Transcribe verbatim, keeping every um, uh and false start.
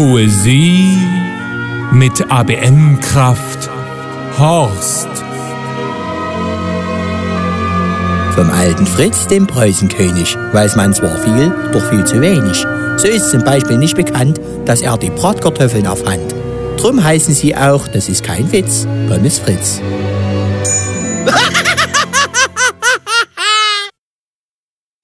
Poesie mit A B M-Kraft Horst. Vom alten Fritz, dem Preußenkönig, weiß man zwar viel, doch viel zu wenig. So ist zum Beispiel nicht bekannt, dass er die Bratkartoffeln erfand. Drum heißen sie auch, das ist kein Witz, Pommes Fritz.